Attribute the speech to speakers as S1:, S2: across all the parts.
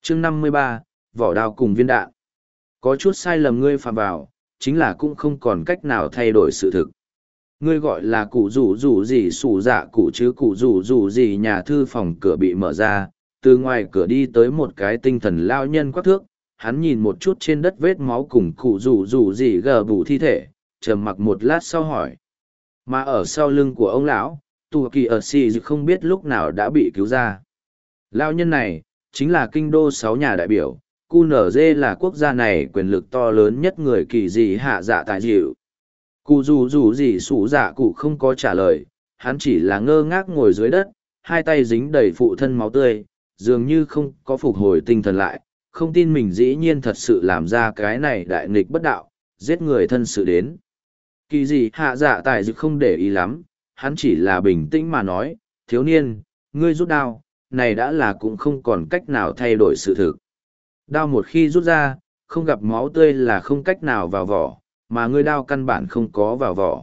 S1: chương 53, vỏ đao cùng viên đạn. Có chút sai lầm ngươi phạm vào, chính là cũng không còn cách nào thay đổi sự thực. Ngươi gọi là cụ rủ gì sủ dạ cụ chứ cụ rủ gì nhà thư phòng cửa bị mở ra, từ ngoài cửa đi tới một cái tinh thần lao nhân quắc thước, hắn nhìn một chút trên đất vết máu cùng cụ rủ gì gờ bù thi thể, trầm mặc một lát sau hỏi. Mà ở sau lưng của ông lão, tù kỳ ở xì không biết lúc nào đã bị cứu ra. Lao nhân này, chính là kinh đô 6 nhà đại biểu, QNZ là quốc gia này quyền lực to lớn nhất người kỳ dị hạ dạ tại dịu. Cụ rủ gì sủ dạ cụ không có trả lời, hắn chỉ là ngơ ngác ngồi dưới đất, hai tay dính đầy phụ thân máu tươi, dường như không có phục hồi tinh thần lại, không tin mình dĩ nhiên thật sự làm ra cái này đại nghịch bất đạo, giết người thân sự đến. Kỳ dị hạ dạ tại dịu không để ý lắm, hắn chỉ là bình tĩnh mà nói, thiếu niên, ngươi rút đao, này đã là cũng không còn cách nào thay đổi sự thực. Đao một khi rút ra, không gặp máu tươi là không cách nào vào vỏ, mà ngươi đao căn bản không có vào vỏ.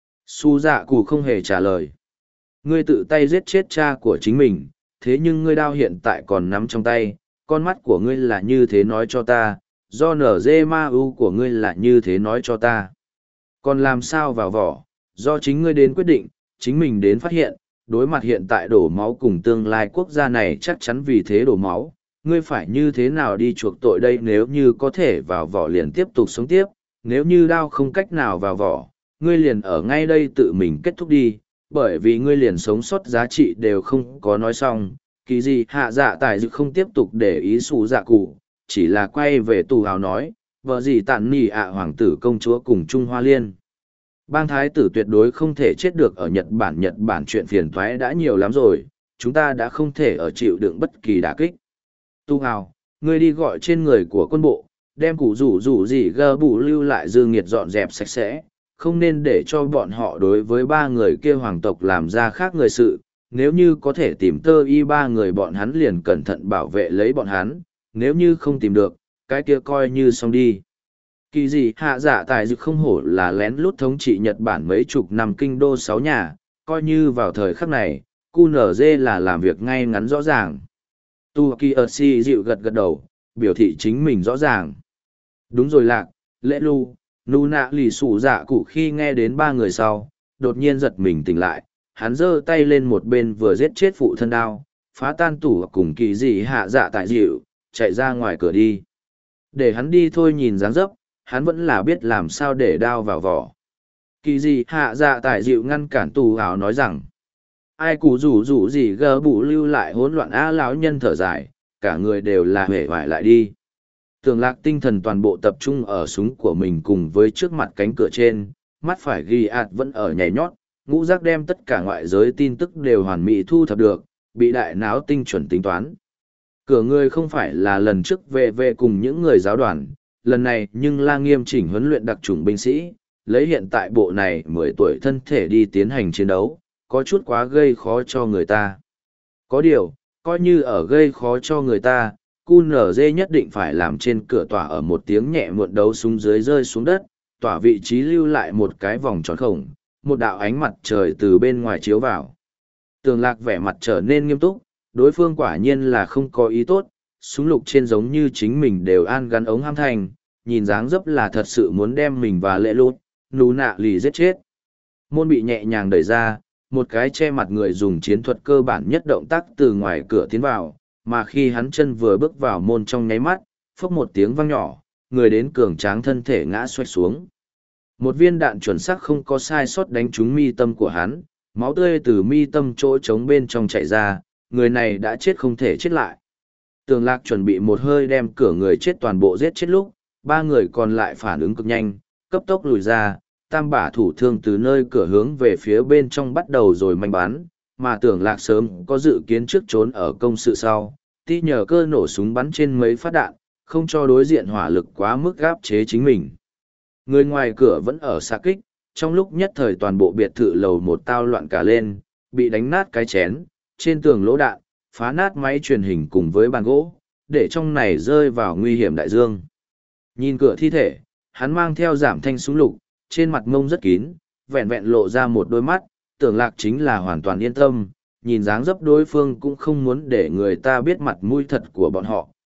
S1: Su dạ cụ không hề trả lời. Ngươi tự tay giết chết cha của chính mình, thế nhưng ngươi đao hiện tại còn nắm trong tay, con mắt của ngươi là như thế nói cho ta, do nở dê ma u của ngươi là như thế nói cho ta. Còn làm sao vào vỏ, do chính ngươi đến quyết định, chính mình đến phát hiện, đối mặt hiện tại đổ máu cùng tương lai quốc gia này chắc chắn vì thế đổ máu, ngươi phải như thế nào đi chuộc tội đây nếu như có thể vào vỏ liền tiếp tục sống tiếp, nếu như đao không cách nào vào vỏ, ngươi liền ở ngay đây tự mình kết thúc đi, bởi vì ngươi liền sống sót giá trị đều không có nói xong, kỳ gì hạ dạ tài dự không tiếp tục để ý xù dạ cụ, chỉ là quay về tù hào nói, vợ gì tản nỉ ạ hoàng tử công chúa cùng Trung Hoa Liên. Bang thái tử tuyệt đối không thể chết được ở Nhật Bản chuyện phiền toái đã nhiều lắm rồi, chúng ta đã không thể ở chịu đựng bất kỳ đả kích. Tu hào, ngươi đi gọi trên người của quân bộ, đem củ rủ gì gơ bù lưu lại dư nghiệt dọn dẹp sạch sẽ, không nên để cho bọn họ đối với 3 người kia hoàng tộc làm ra khác người sự, nếu như có thể tìm tơ y 3 người bọn hắn liền cẩn thận bảo vệ lấy bọn hắn, nếu như không tìm được, cái kia coi như xong đi. Kỳ dị hạ dạ tài dự không hổ là lén lút thống trị Nhật Bản mấy chục năm kinh đô 6 nhà, coi như vào thời khắc này, QNZ là làm việc ngay ngắn rõ ràng. Tu Kỳ ở si dịu gật gật đầu, biểu thị chính mình rõ ràng. Đúng rồi lạc, lễ lu, nu nạ lì sủ dạ cụ khi nghe đến 3 người sau, đột nhiên giật mình tỉnh lại, hắn giơ tay lên một bên vừa giết chết phụ thân đao, phá tan tủ cùng kỳ dị hạ dạ tại dịu, chạy ra ngoài cửa đi. Để hắn đi thôi nhìn dáng dấp, hắn vẫn là biết làm sao để đao vào vỏ. Kỳ dị hạ dạ tại dịu ngăn cản tù áo nói rằng, ai củ rủ gì gờ bụ lưu lại hỗn loạn á lão nhân thở dài, cả người đều là hể hoài lại đi. Tường lạc tinh thần toàn bộ tập trung ở súng của mình cùng với trước mặt cánh cửa trên, mắt phải ghi ạt vẫn ở nhảy nhót, ngũ giác đem tất cả ngoại giới tin tức đều hoàn mỹ thu thập được, bị đại não tinh chuẩn tính toán. Cửa người không phải là lần trước về cùng những người giáo đoàn, lần này nhưng là nghiêm chỉnh huấn luyện đặc chủng binh sĩ, lấy hiện tại bộ này 10 tuổi thân thể đi tiến hành chiến đấu, có chút quá gây khó cho người ta. Có điều, coi như ở gây khó cho người ta, QNZ nhất định phải làm trên cửa tỏa ở một tiếng nhẹ muộn đấu súng dưới rơi xuống đất, tỏa vị trí lưu lại một cái vòng tròn khổng, một đạo ánh mặt trời từ bên ngoài chiếu vào. Tường lạc vẻ mặt trở nên nghiêm túc, đối phương quả nhiên là không có ý tốt, súng lục trên giống như chính mình đều an gắn ống ham thành, nhìn dáng dấp là thật sự muốn đem mình và lệ lút, nú nạ lì giết chết. Môn bị nhẹ nhàng đẩy ra, một cái che mặt người dùng chiến thuật cơ bản nhất động tác từ ngoài cửa tiến vào, mà khi hắn chân vừa bước vào môn trong nháy mắt, phốc một tiếng vang nhỏ, người đến cường tráng thân thể ngã xoay xuống. Một viên đạn chuẩn xác không có sai sót đánh trúng mi tâm của hắn, máu tươi từ mi tâm chỗ trống bên trong chảy ra, người này đã chết không thể chết lại. Tường lạc chuẩn bị một hơi đem cửa người chết toàn bộ giết chết lúc, 3 người còn lại phản ứng cực nhanh, cấp tốc lùi ra, tam bả thủ thương từ nơi cửa hướng về phía bên trong bắt đầu rồi manh bắn, mà tưởng lạc sớm có dự kiến trước trốn ở công sự sau, ti nhờ cơ nổ súng bắn trên mấy phát đạn, không cho đối diện hỏa lực quá mức gáp chế chính mình. Người ngoài cửa vẫn ở xạ kích, trong lúc nhất thời toàn bộ biệt thự lầu một tao loạn cả lên, bị đánh nát cái chén, trên tường lỗ đạn, phá nát máy truyền hình cùng với bàn gỗ, để trong này rơi vào nguy hiểm đại dương. Nhìn cửa thi thể, hắn mang theo giảm thanh súng lục, trên mặt mông rất kín, vẹn vẹn lộ ra một đôi mắt, tưởng lạc chính là hoàn toàn yên tâm, nhìn dáng dấp đối phương cũng không muốn để người ta biết mặt mũi thật của bọn họ,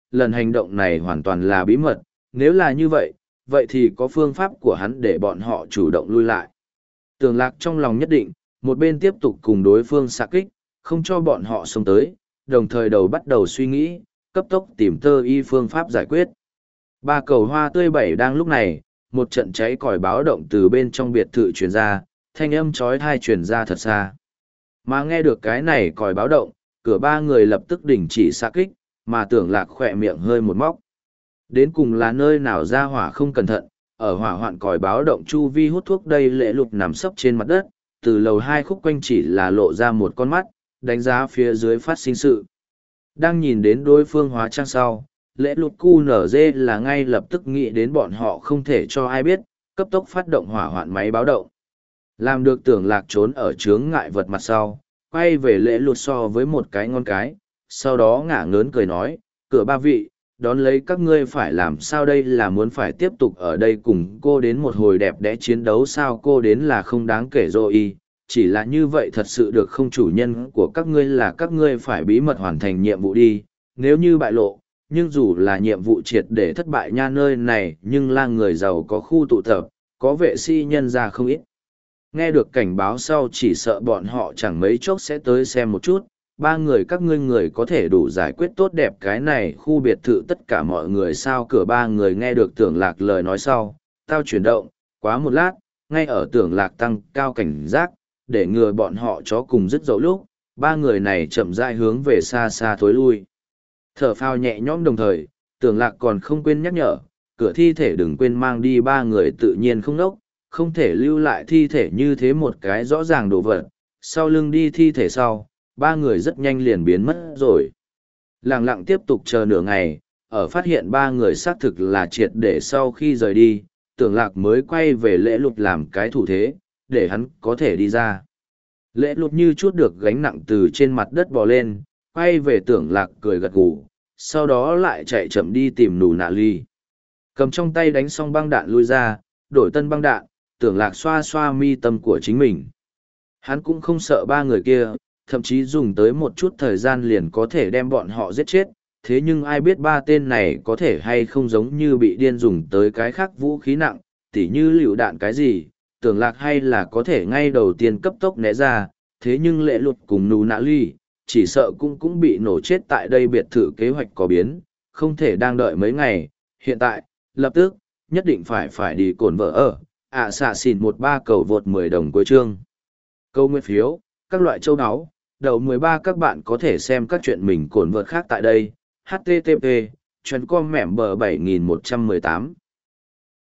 S1: lần hành động này hoàn toàn là bí mật, nếu là như vậy, vậy thì có phương pháp của hắn để bọn họ chủ động lui lại. Tưởng Lạc trong lòng nhất định, một bên tiếp tục cùng đối phương xạ kích, không cho bọn họ xông tới, đồng thời đầu bắt đầu suy nghĩ, cấp tốc tìm tơ y phương pháp giải quyết. Ba cầu hoa tươi bảy đang lúc này, một trận cháy còi báo động từ bên trong biệt thự truyền ra, thanh âm chói tai truyền ra thật xa. Mà nghe được cái này còi báo động, cửa ba người lập tức đình chỉ xạ kích, mà Tưởng Lạc khỏe miệng hơi một móc. Đến cùng là nơi nào ra hỏa không cẩn thận, ở hỏa hoạn còi báo động chu vi hút thuốc đây Lễ Lục nằm sấp trên mặt đất, từ lầu hai khúc quanh chỉ là lộ ra một con mắt, đánh giá phía dưới phát sinh sự. Đang nhìn đến đối phương hóa trang sau, Lễ Lục cu nở dê là ngay lập tức nghĩ đến bọn họ không thể cho ai biết, cấp tốc phát động hỏa hoạn máy báo động. Làm được Tưởng Lạc trốn ở chướng ngại vật mặt sau, quay về Lễ Lục so với một cái ngon cái, sau đó ngả ngớn cười nói, cửa ba vị, đón lấy các ngươi phải làm sao đây, là muốn phải tiếp tục ở đây cùng cô đến một hồi đẹp đẽ chiến đấu sao, cô đến là không đáng kể rồi, chỉ là như vậy thật sự được không, chủ nhân của các ngươi là các ngươi phải bí mật hoàn thành nhiệm vụ đi, nếu như bại lộ, nhưng dù là nhiệm vụ triệt để thất bại nha, nơi này nhưng là người giàu có khu tụ tập, có vệ sĩ nhân ra không ít. Nghe được cảnh báo sau chỉ sợ bọn họ chẳng mấy chốc sẽ tới xem một chút, ba người các ngươi người có thể đủ giải quyết tốt đẹp cái này khu biệt thự tất cả mọi người sao, cửa ba người nghe được Tưởng Lạc lời nói sau, tao chuyển động, quá một lát, ngay ở Tưởng Lạc tăng cao cảnh giác, để ngừa bọn họ chó cùng dứt dậu lúc, ba người này chậm rãi hướng về xa xa thối lui. Thở phào nhẹ nhõm đồng thời, Tưởng Lạc còn không quên nhắc nhở, cửa thi thể đừng quên mang đi, ba người tự nhiên không nốc, không thể lưu lại thi thể như thế một cái rõ ràng đồ vật, sau lưng đi thi thể sau, ba người rất nhanh liền biến mất rồi. Lặng lặng tiếp tục chờ nửa ngày, ở phát hiện ba người xác thực là triệt để sau khi rời đi, Tưởng Lạc mới quay về Lễ Lục làm cái thủ thế, để hắn có thể đi ra. Lễ Lục như chút được gánh nặng từ trên mặt đất bò lên, quay về Tưởng Lạc cười gật gù, sau đó lại chạy chậm đi tìm Nù Nạ Ly. Cầm trong tay đánh xong băng đạn lui ra, đổi tân băng đạn, Tưởng Lạc xoa xoa mi tâm của chính mình. Hắn cũng không sợ ba người kia, thậm chí dùng tới một chút thời gian liền có thể đem bọn họ giết chết, thế nhưng ai biết ba tên này có thể hay không giống như bị điên dùng tới cái khác vũ khí nặng, tỉ như lựu đạn cái gì, Tưởng Lạc hay là có thể ngay đầu tiên cấp tốc né ra, thế nhưng Lễ Lục cùng Nù Nạ Ly, chỉ sợ cũng bị nổ chết tại đây, biệt thự kế hoạch có biến, không thể đang đợi mấy ngày, hiện tại, lập tức, nhất định phải đi cồn vợ ở, xạ xỉn 13 cầu vượt 10 đồng cuối chương. Câu nguyên phiếu, các loại châu áo, đầu 13 các bạn có thể xem các chuyện mình cồn vợt khác tại đây, http://com mẻm bờ 7118.